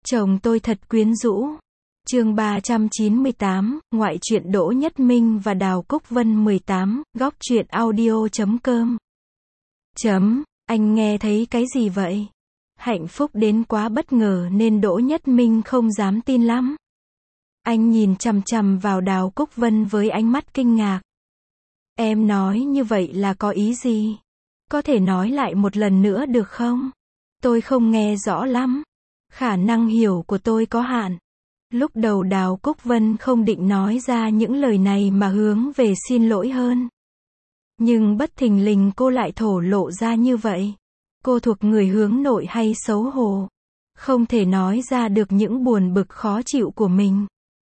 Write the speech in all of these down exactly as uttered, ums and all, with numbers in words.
Chồng tôi thật quyến rũ. Chương ba trăm chín mươi tám, ngoại truyện Đỗ Nhất Minh và Đào Cúc Vân mười tám, góc truyện audio chấm com. Chấm, anh nghe thấy cái gì vậy? Hạnh phúc đến quá bất ngờ nên Đỗ Nhất Minh không dám tin lắm. Anh nhìn chằm chằm vào Đào Cúc Vân với ánh mắt kinh ngạc. Em nói như vậy là có ý gì? Có thể nói lại một lần nữa được không? Tôi không nghe rõ lắm. Khả năng hiểu của tôi có hạn. Lúc đầu Đào Cúc Vân không định nói ra những lời này mà hướng về xin lỗi hơn. Nhưng bất thình lình cô lại thổ lộ ra như vậy. Cô thuộc người hướng nội hay xấu hổ? Không thể nói ra được những buồn bực khó chịu của mình.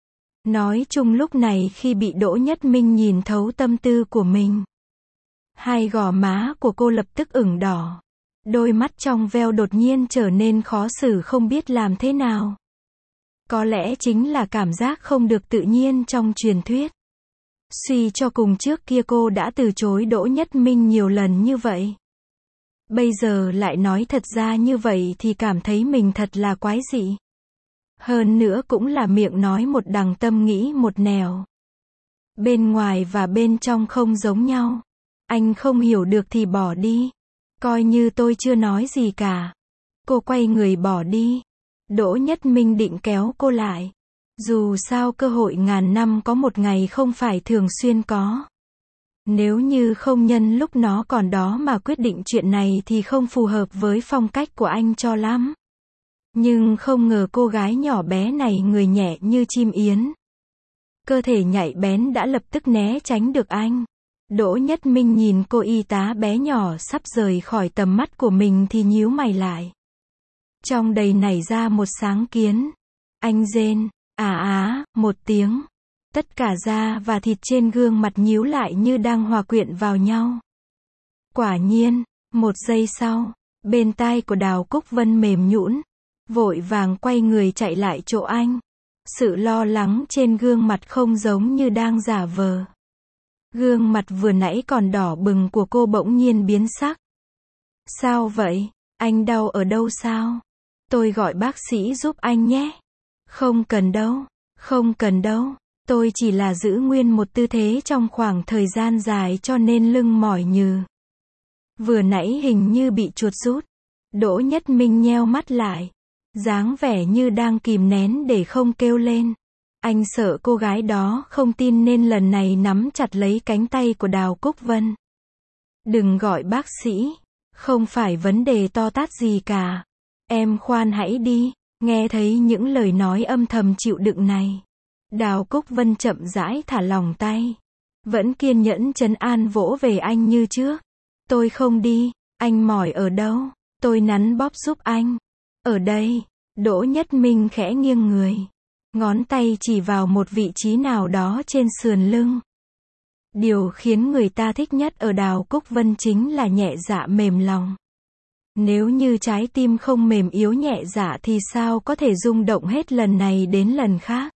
Nói chung lúc này khi bị Đỗ Nhất Minh nhìn thấu tâm tư của mình. Hai gò má của cô lập tức ửng đỏ. Đôi mắt trong veo đột nhiên trở nên khó xử không biết làm thế nào. Có lẽ chính là cảm giác không được tự nhiên trong truyền thuyết. Suy cho cùng trước kia cô đã từ chối Đỗ Nhất Minh nhiều lần như vậy. Bây giờ lại nói thật ra như vậy thì cảm thấy mình thật là quái dị. Hơn nữa cũng là miệng nói một đằng tâm nghĩ một nẻo. Bên ngoài và bên trong không giống nhau. Anh không hiểu được thì bỏ đi. Coi như tôi chưa nói gì cả. Cô quay người bỏ đi. Đỗ Nhất Minh định kéo cô lại. Dù sao cơ hội ngàn năm có một ngày không phải thường xuyên có. Nếu như không nhân lúc nó còn đó mà quyết định chuyện này thì không phù hợp với phong cách của anh cho lắm. Nhưng không ngờ cô gái nhỏ bé này người nhẹ như chim yến. Cơ thể nhạy bén đã lập tức né tránh được anh. Đỗ Nhất Minh nhìn cô y tá bé nhỏ sắp rời khỏi tầm mắt của mình thì nhíu mày lại. Trong đầy nảy ra một sáng kiến. Anh rên, à á, một tiếng. Tất cả da và thịt trên gương mặt nhíu lại như đang hòa quyện vào nhau. Quả nhiên, một giây sau, bên tai của Đào Cúc Vân mềm nhũn, vội vàng quay người chạy lại chỗ anh. Sự lo lắng trên gương mặt không giống như đang giả vờ. Gương mặt vừa nãy còn đỏ bừng của cô bỗng nhiên biến sắc. Sao vậy? Anh đau ở đâu sao? Tôi gọi bác sĩ giúp anh nhé. Không cần đâu, không cần đâu. Tôi chỉ là giữ nguyên một tư thế trong khoảng thời gian dài cho nên lưng mỏi nhừ. Vừa nãy hình như bị chuột rút. Đỗ Nhất Minh nheo mắt lại. Dáng vẻ như đang kìm nén để không kêu lên. Anh sợ cô gái đó không tin nên lần này nắm chặt lấy cánh tay của Đào Cúc Vân. Đừng gọi bác sĩ. Không phải vấn đề to tát gì cả. Em khoan hãy đi. Nghe thấy những lời nói âm thầm chịu đựng này. Đào Cúc Vân chậm rãi thả lỏng tay. Vẫn kiên nhẫn trấn an vỗ về anh như trước. Tôi không đi. Anh mỏi ở đâu? Tôi nắn bóp giúp anh. Ở đây. Đỗ Nhất Minh khẽ nghiêng người. Ngón tay chỉ vào một vị trí nào đó trên sườn lưng. Điều khiến người ta thích nhất ở Đào Cúc Vân chính là nhẹ dạ mềm lòng. Nếu như trái tim không mềm yếu nhẹ dạ thì sao có thể rung động hết lần này đến lần khác.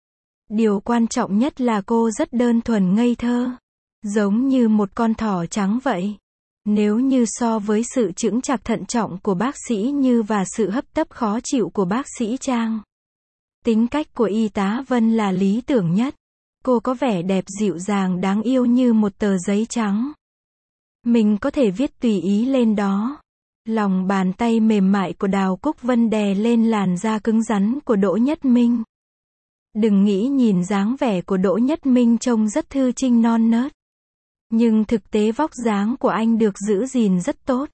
Điều quan trọng nhất là cô rất đơn thuần ngây thơ. Giống như một con thỏ trắng vậy. Nếu như so với sự chững chạc thận trọng của bác sĩ Như và sự hấp tấp khó chịu của bác sĩ Trang. Tính cách của y tá Vân là lý tưởng nhất. Cô có vẻ đẹp dịu dàng đáng yêu như một tờ giấy trắng. Mình có thể viết tùy ý lên đó. Lòng bàn tay mềm mại của Đào Cúc Vân đè lên làn da cứng rắn của Đỗ Nhất Minh. Đừng nghĩ nhìn dáng vẻ của Đỗ Nhất Minh trông rất thư trinh non nớt. Nhưng thực tế vóc dáng của anh được giữ gìn rất tốt.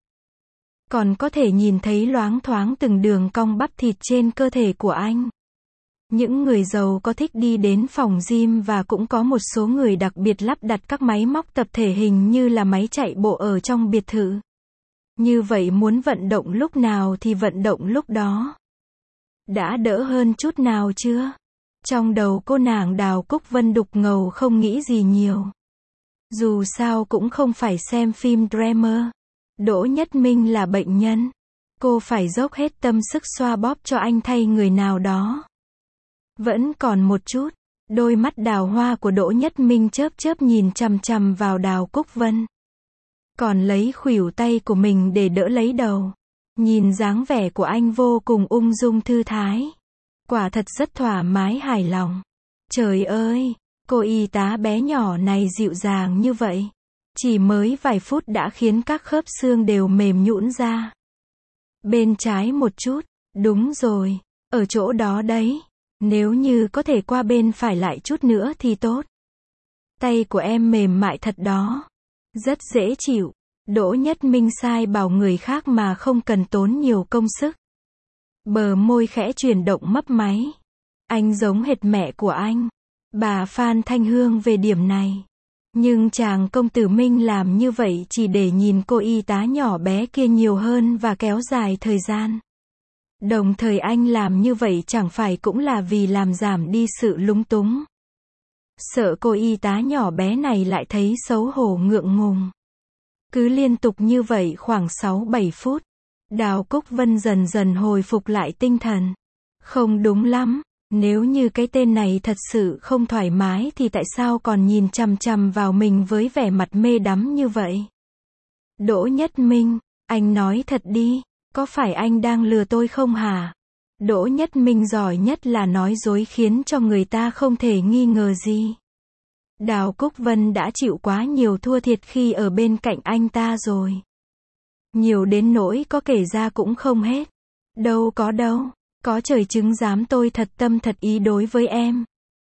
Còn có thể nhìn thấy loáng thoáng từng đường cong bắp thịt trên cơ thể của anh. Những người giàu có thích đi đến phòng gym và cũng có một số người đặc biệt lắp đặt các máy móc tập thể hình như là máy chạy bộ ở trong biệt thự. Như vậy muốn vận động lúc nào thì vận động lúc đó. Đã đỡ hơn chút nào chưa? Trong đầu cô nàng Đào Cúc Vân đục ngầu không nghĩ gì nhiều. Dù sao cũng không phải xem phim drama. Đỗ Nhất Minh là bệnh nhân. Cô phải dốc hết tâm sức xoa bóp cho anh thay người nào đó. Vẫn còn một chút. Đôi mắt đào hoa của Đỗ Nhất Minh chớp chớp nhìn chằm chằm vào Đào Cúc Vân. Còn lấy khuỷu tay của mình để đỡ lấy đầu. Nhìn dáng vẻ của anh vô cùng ung dung thư thái. Quả thật rất thoải mái hài lòng. Trời ơi, cô y tá bé nhỏ này dịu dàng như vậy. Chỉ mới vài phút đã khiến các khớp xương đều mềm nhũn ra. Bên trái một chút, đúng rồi, ở chỗ đó đấy. Nếu như có thể qua bên phải lại chút nữa thì tốt. Tay của em mềm mại thật đó. Rất dễ chịu. Đỗ Nhất Minh sai bảo người khác mà không cần tốn nhiều công sức. Bờ môi khẽ chuyển động mấp máy. Anh giống hệt mẹ của anh. Bà Phan Thanh Hương về điểm này. Nhưng chàng công tử Minh làm như vậy chỉ để nhìn cô y tá nhỏ bé kia nhiều hơn và kéo dài thời gian. Đồng thời anh làm như vậy chẳng phải cũng là vì làm giảm đi sự lúng túng. Sợ cô y tá nhỏ bé này lại thấy xấu hổ ngượng ngùng. Cứ liên tục như vậy khoảng sáu bảy phút. Đào Cúc Vân dần dần hồi phục lại tinh thần. Không đúng lắm. Nếu như cái tên này thật sự không thoải mái thì tại sao còn nhìn chằm chằm vào mình với vẻ mặt mê đắm như vậy? Đỗ Nhất Minh, anh nói thật đi, có phải anh đang lừa tôi không hả? Đỗ Nhất Minh giỏi nhất là nói dối khiến cho người ta không thể nghi ngờ gì. Đào Cúc Vân đã chịu quá nhiều thua thiệt khi ở bên cạnh anh ta rồi. Nhiều đến nỗi có kể ra cũng không hết. Đâu có đâu. Có trời chứng giám tôi thật tâm thật ý đối với em.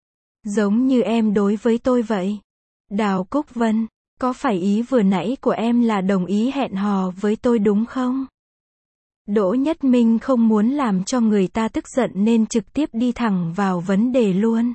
Giống như em đối với tôi vậy. Đào Cúc Vân, có phải ý vừa nãy của em là đồng ý hẹn hò với tôi đúng không? Đỗ Nhất Minh không muốn làm cho người ta tức giận nên trực tiếp đi thẳng vào vấn đề luôn.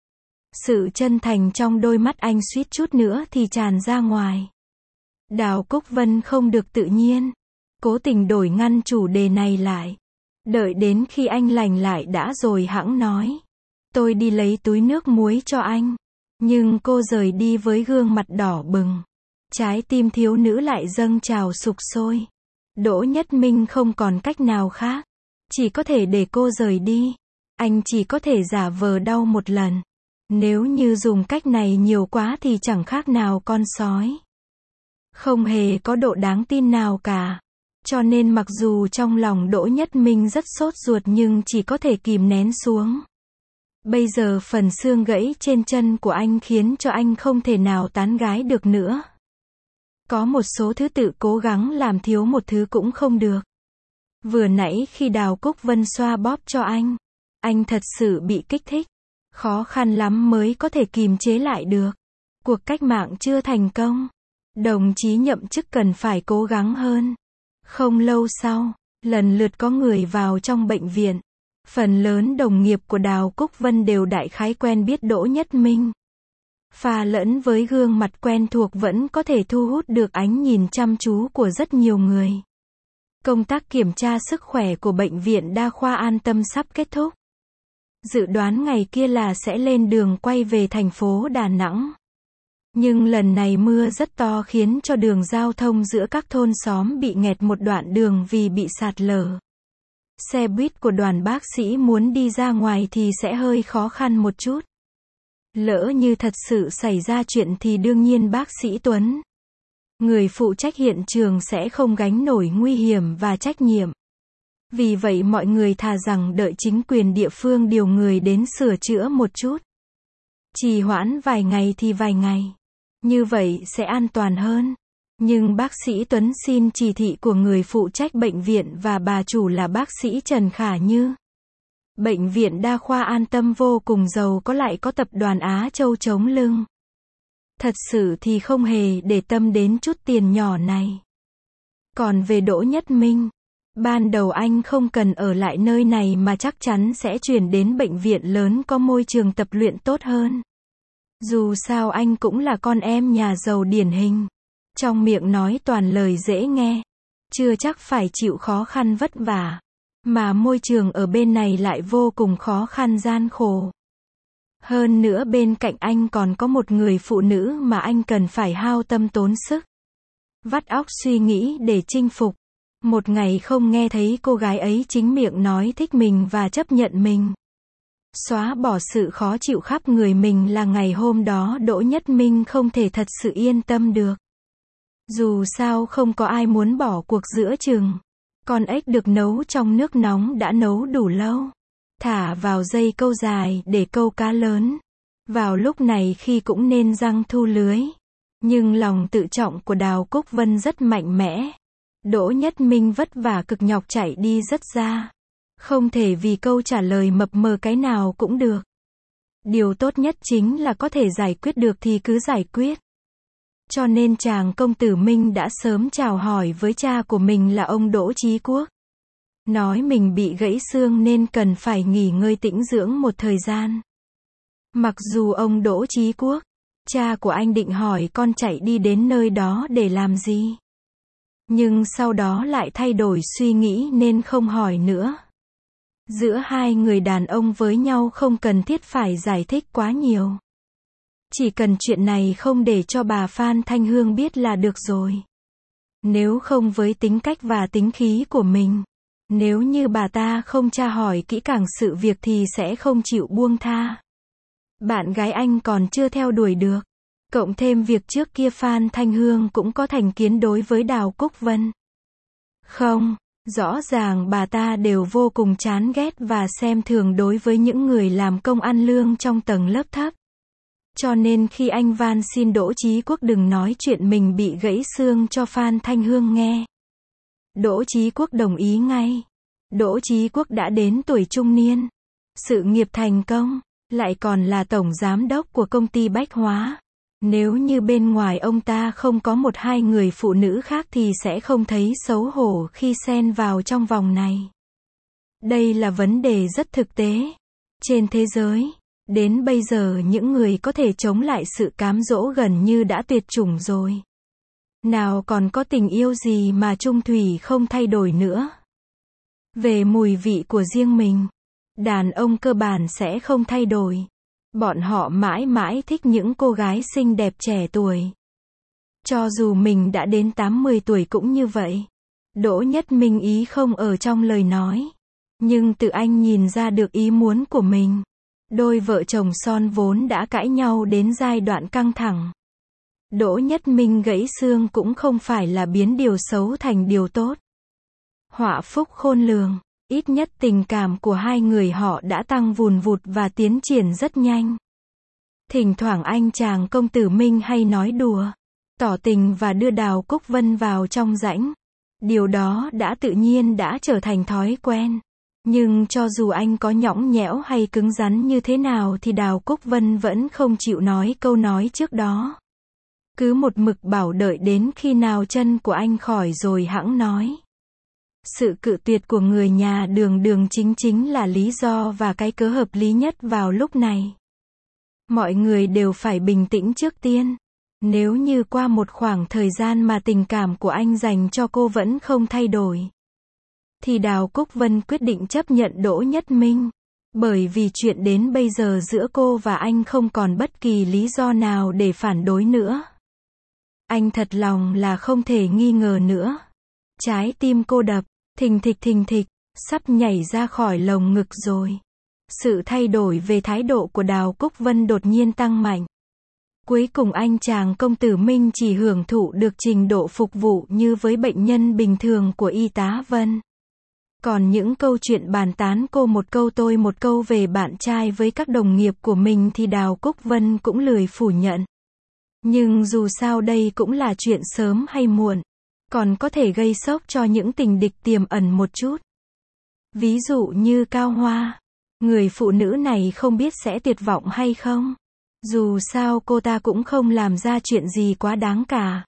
Sự chân thành trong đôi mắt anh suýt chút nữa thì tràn ra ngoài. Đào Cúc Vân không được tự nhiên. Cố tình đổi ngăn chủ đề này lại. Đợi đến khi anh lành lại đã rồi hẵng nói. Tôi đi lấy túi nước muối cho anh. Nhưng cô rời đi với gương mặt đỏ bừng. Trái tim thiếu nữ lại dâng trào sục sôi. Đỗ Nhất Minh không còn cách nào khác. Chỉ có thể để cô rời đi. Anh chỉ có thể giả vờ đau một lần. Nếu như dùng cách này nhiều quá thì chẳng khác nào con sói. Không hề có độ đáng tin nào cả. Cho nên mặc dù trong lòng Đỗ Nhất Minh rất sốt ruột nhưng chỉ có thể kìm nén xuống. Bây giờ phần xương gãy trên chân của anh khiến cho anh không thể nào tán gái được nữa. Có một số thứ tự cố gắng làm thiếu một thứ cũng không được. Vừa nãy khi Đào Cúc Vân xoa bóp cho anh, anh thật sự bị kích thích. Khó khăn lắm mới có thể kìm chế lại được. Cuộc cách mạng chưa thành công. Đồng chí nhậm chức cần phải cố gắng hơn. Không lâu sau, lần lượt có người vào trong bệnh viện. Phần lớn đồng nghiệp của Đào Cúc Vân đều đại khái quen biết Đỗ Nhất Minh. Pha lẫn với gương mặt quen thuộc vẫn có thể thu hút được ánh nhìn chăm chú của rất nhiều người. Công tác kiểm tra sức khỏe của bệnh viện Đa khoa An Tâm sắp kết thúc. Dự đoán ngày kia là sẽ lên đường quay về thành phố Đà Nẵng. Nhưng lần này mưa rất to khiến cho đường giao thông giữa các thôn xóm bị nghẹt một đoạn đường vì bị sạt lở. Xe buýt của đoàn bác sĩ muốn đi ra ngoài thì sẽ hơi khó khăn một chút. Lỡ như thật sự xảy ra chuyện thì đương nhiên bác sĩ Tuấn, người phụ trách hiện trường sẽ không gánh nổi nguy hiểm và trách nhiệm. Vì vậy mọi người thà rằng đợi chính quyền địa phương điều người đến sửa chữa một chút. Trì hoãn vài ngày thì vài ngày. Như vậy sẽ an toàn hơn. Nhưng bác sĩ Tuấn xin chỉ thị của người phụ trách bệnh viện và bà chủ là bác sĩ Trần Khả Như. Bệnh viện Đa khoa An Tâm vô cùng giàu có lại có tập đoàn Á Châu chống lưng. Thật sự thì không hề để tâm đến chút tiền nhỏ này. Còn về Đỗ Nhất Minh, ban đầu anh không cần ở lại nơi này mà chắc chắn sẽ chuyển đến bệnh viện lớn có môi trường tập luyện tốt hơn. Dù sao anh cũng là con em nhà giàu điển hình. Trong miệng nói toàn lời dễ nghe. Chưa chắc phải chịu khó khăn vất vả. Mà môi trường ở bên này lại vô cùng khó khăn gian khổ. Hơn nữa bên cạnh anh còn có một người phụ nữ mà anh cần phải hao tâm tốn sức. Vắt óc suy nghĩ để chinh phục. Một ngày không nghe thấy cô gái ấy chính miệng nói thích mình và chấp nhận mình. Xóa bỏ sự khó chịu khắp người mình là ngày hôm đó Đỗ Nhất Minh không thể thật sự yên tâm được. Dù sao không có ai muốn bỏ cuộc giữa chừng. Con ếch được nấu trong nước nóng đã nấu đủ lâu. thả vào dây câu dài để câu cá lớn. Vào lúc này khi cũng nên giăng thu lưới. Nhưng lòng tự trọng của Đào Cúc Vân rất mạnh mẽ. Đỗ Nhất Minh vất vả cực nhọc chạy đi rất xa. Không thể vì câu trả lời mập mờ cái nào cũng được. Điều tốt nhất chính là có thể giải quyết được thì cứ giải quyết. Cho nên chàng công tử Minh đã sớm chào hỏi với cha của mình là ông Đỗ Chí Quốc. Nói mình bị gãy xương nên cần phải nghỉ ngơi tĩnh dưỡng một thời gian. Mặc dù ông Đỗ Chí Quốc, cha của anh định hỏi con chạy đi đến nơi đó để làm gì. Nhưng sau đó lại thay đổi suy nghĩ nên không hỏi nữa. Giữa hai người đàn ông với nhau không cần thiết phải giải thích quá nhiều. Chỉ cần chuyện này không để cho bà Phan Thanh Hương biết là được rồi. Nếu không với tính cách và tính khí của mình, nếu như bà ta không tra hỏi kỹ càng sự việc thì sẽ không chịu buông tha. Bạn gái anh còn chưa theo đuổi được. Cộng thêm việc trước kia Phan Thanh Hương cũng có thành kiến đối với Đào Cúc Vân. Không, rõ ràng bà ta đều vô cùng chán ghét và xem thường đối với những người làm công ăn lương trong tầng lớp thấp. Cho nên khi anh van xin Đỗ Chí Quốc đừng nói chuyện mình bị gãy xương cho Phan Thanh Hương nghe, Đỗ Chí Quốc đồng ý ngay. Đỗ Chí Quốc đã đến tuổi trung niên, sự nghiệp thành công, lại còn là tổng giám đốc của công ty bách hóa. Nếu như bên ngoài ông ta không có một hai người phụ nữ khác thì sẽ không thấy xấu hổ khi xen vào trong vòng này. Đây là vấn đề rất thực tế. Trên thế giới, đến bây giờ những người có thể chống lại sự cám dỗ gần như đã tuyệt chủng rồi. Nào còn có tình yêu gì mà chung thủy không thay đổi nữa. Về mùi vị của riêng mình, đàn ông cơ bản sẽ không thay đổi. Bọn họ mãi mãi thích những cô gái xinh đẹp trẻ tuổi. Cho dù mình đã đến tám mươi tuổi cũng như vậy. Đỗ Nhất Minh ý không ở trong lời nói. Nhưng tự anh nhìn ra được ý muốn của mình. Đôi vợ chồng son vốn đã cãi nhau đến giai đoạn căng thẳng. Đỗ Nhất Minh gãy xương cũng không phải là biến điều xấu thành điều tốt. Họa phúc khôn lường. Ít nhất tình cảm của hai người họ đã tăng vùn vụt và tiến triển rất nhanh. Thỉnh thoảng anh chàng công tử Minh hay nói đùa, tỏ tình và đưa Đào Cúc Vân vào trong rãnh. Điều đó đã tự nhiên đã trở thành thói quen. Nhưng cho dù anh có nhõng nhẽo hay cứng rắn như thế nào thì Đào Cúc Vân vẫn không chịu nói câu nói trước đó. Cứ một mực bảo đợi đến khi nào chân của anh khỏi rồi hẵng nói. Sự cự tuyệt của người nhà Đường Đường chính chính là lý do và cái cớ hợp lý nhất vào lúc này. Mọi người đều phải bình tĩnh trước tiên. Nếu như qua một khoảng thời gian mà tình cảm của anh dành cho cô vẫn không thay đổi, thì Đào Cúc Vân quyết định chấp nhận Đỗ Nhất Minh. Bởi vì chuyện đến bây giờ giữa cô và anh không còn bất kỳ lý do nào để phản đối nữa. Anh thật lòng là không thể nghi ngờ nữa. Trái tim cô đập thình thịch thình thịch, sắp nhảy ra khỏi lồng ngực rồi. Sự thay đổi về thái độ của Đào Cúc Vân đột nhiên tăng mạnh. Cuối cùng anh chàng công tử Minh chỉ hưởng thụ được trình độ phục vụ như với bệnh nhân bình thường của y tá Vân. Còn những câu chuyện bàn tán cô một câu tôi một câu về bạn trai với các đồng nghiệp của mình thì Đào Cúc Vân cũng lười phủ nhận. Nhưng dù sao đây cũng là chuyện sớm hay muộn. Còn có thể gây sốc cho những tình địch tiềm ẩn một chút. Ví dụ như Cao Hoa. Người phụ nữ này không biết sẽ tuyệt vọng hay không. Dù sao cô ta cũng không làm ra chuyện gì quá đáng cả.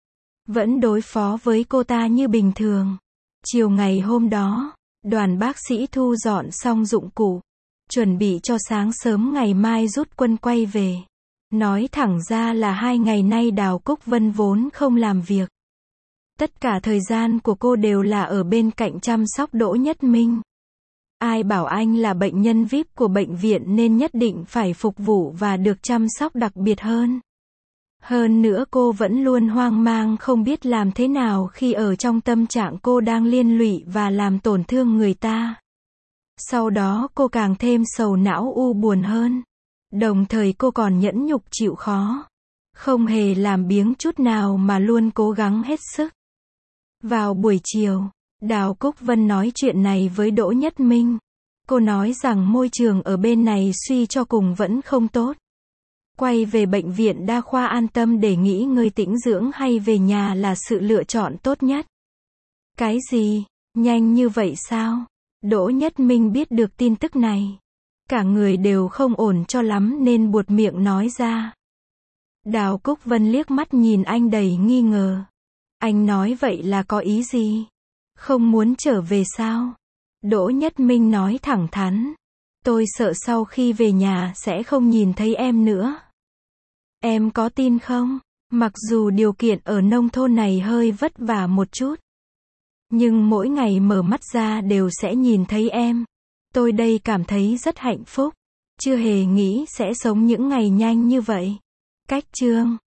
Vẫn đối phó với cô ta như bình thường. Chiều ngày hôm đó, đoàn bác sĩ thu dọn xong dụng cụ. Chuẩn bị cho sáng sớm ngày mai rút quân quay về. Nói thẳng ra là hai ngày nay Đào Cúc Vân vốn không làm việc. Tất cả thời gian của cô đều là ở bên cạnh chăm sóc Đỗ Nhất Minh. Ai bảo anh là bệnh nhân vi ai pi của bệnh viện nên nhất định phải phục vụ và được chăm sóc đặc biệt hơn. Hơn nữa cô vẫn luôn hoang mang không biết làm thế nào khi ở trong tâm trạng cô đang liên lụy và làm tổn thương người ta. Sau đó cô càng thêm sầu não u buồn hơn. Đồng thời cô còn nhẫn nhục chịu khó. Không hề làm biếng chút nào mà luôn cố gắng hết sức. Vào buổi chiều, Đào Cúc Vân nói chuyện này với Đỗ Nhất Minh. Cô nói rằng môi trường ở bên này suy cho cùng vẫn không tốt. Quay về bệnh viện đa khoa an tâm để nghỉ ngơi tĩnh dưỡng hay về nhà là sự lựa chọn tốt nhất. Cái gì? Nhanh như vậy sao? Đỗ Nhất Minh biết được tin tức này. Cả người đều không ổn cho lắm nên buột miệng nói ra. Đào Cúc Vân liếc mắt nhìn anh đầy nghi ngờ. Anh nói vậy là có ý gì? Không muốn trở về sao? Đỗ Nhất Minh nói thẳng thắn. Tôi sợ sau khi về nhà sẽ không nhìn thấy em nữa. Em có tin không? Mặc dù điều kiện ở nông thôn này hơi vất vả một chút. Nhưng mỗi ngày mở mắt ra đều sẽ nhìn thấy em. Tôi đây cảm thấy rất hạnh phúc. Chưa hề nghĩ sẽ sống những ngày nhanh như vậy. Cách chương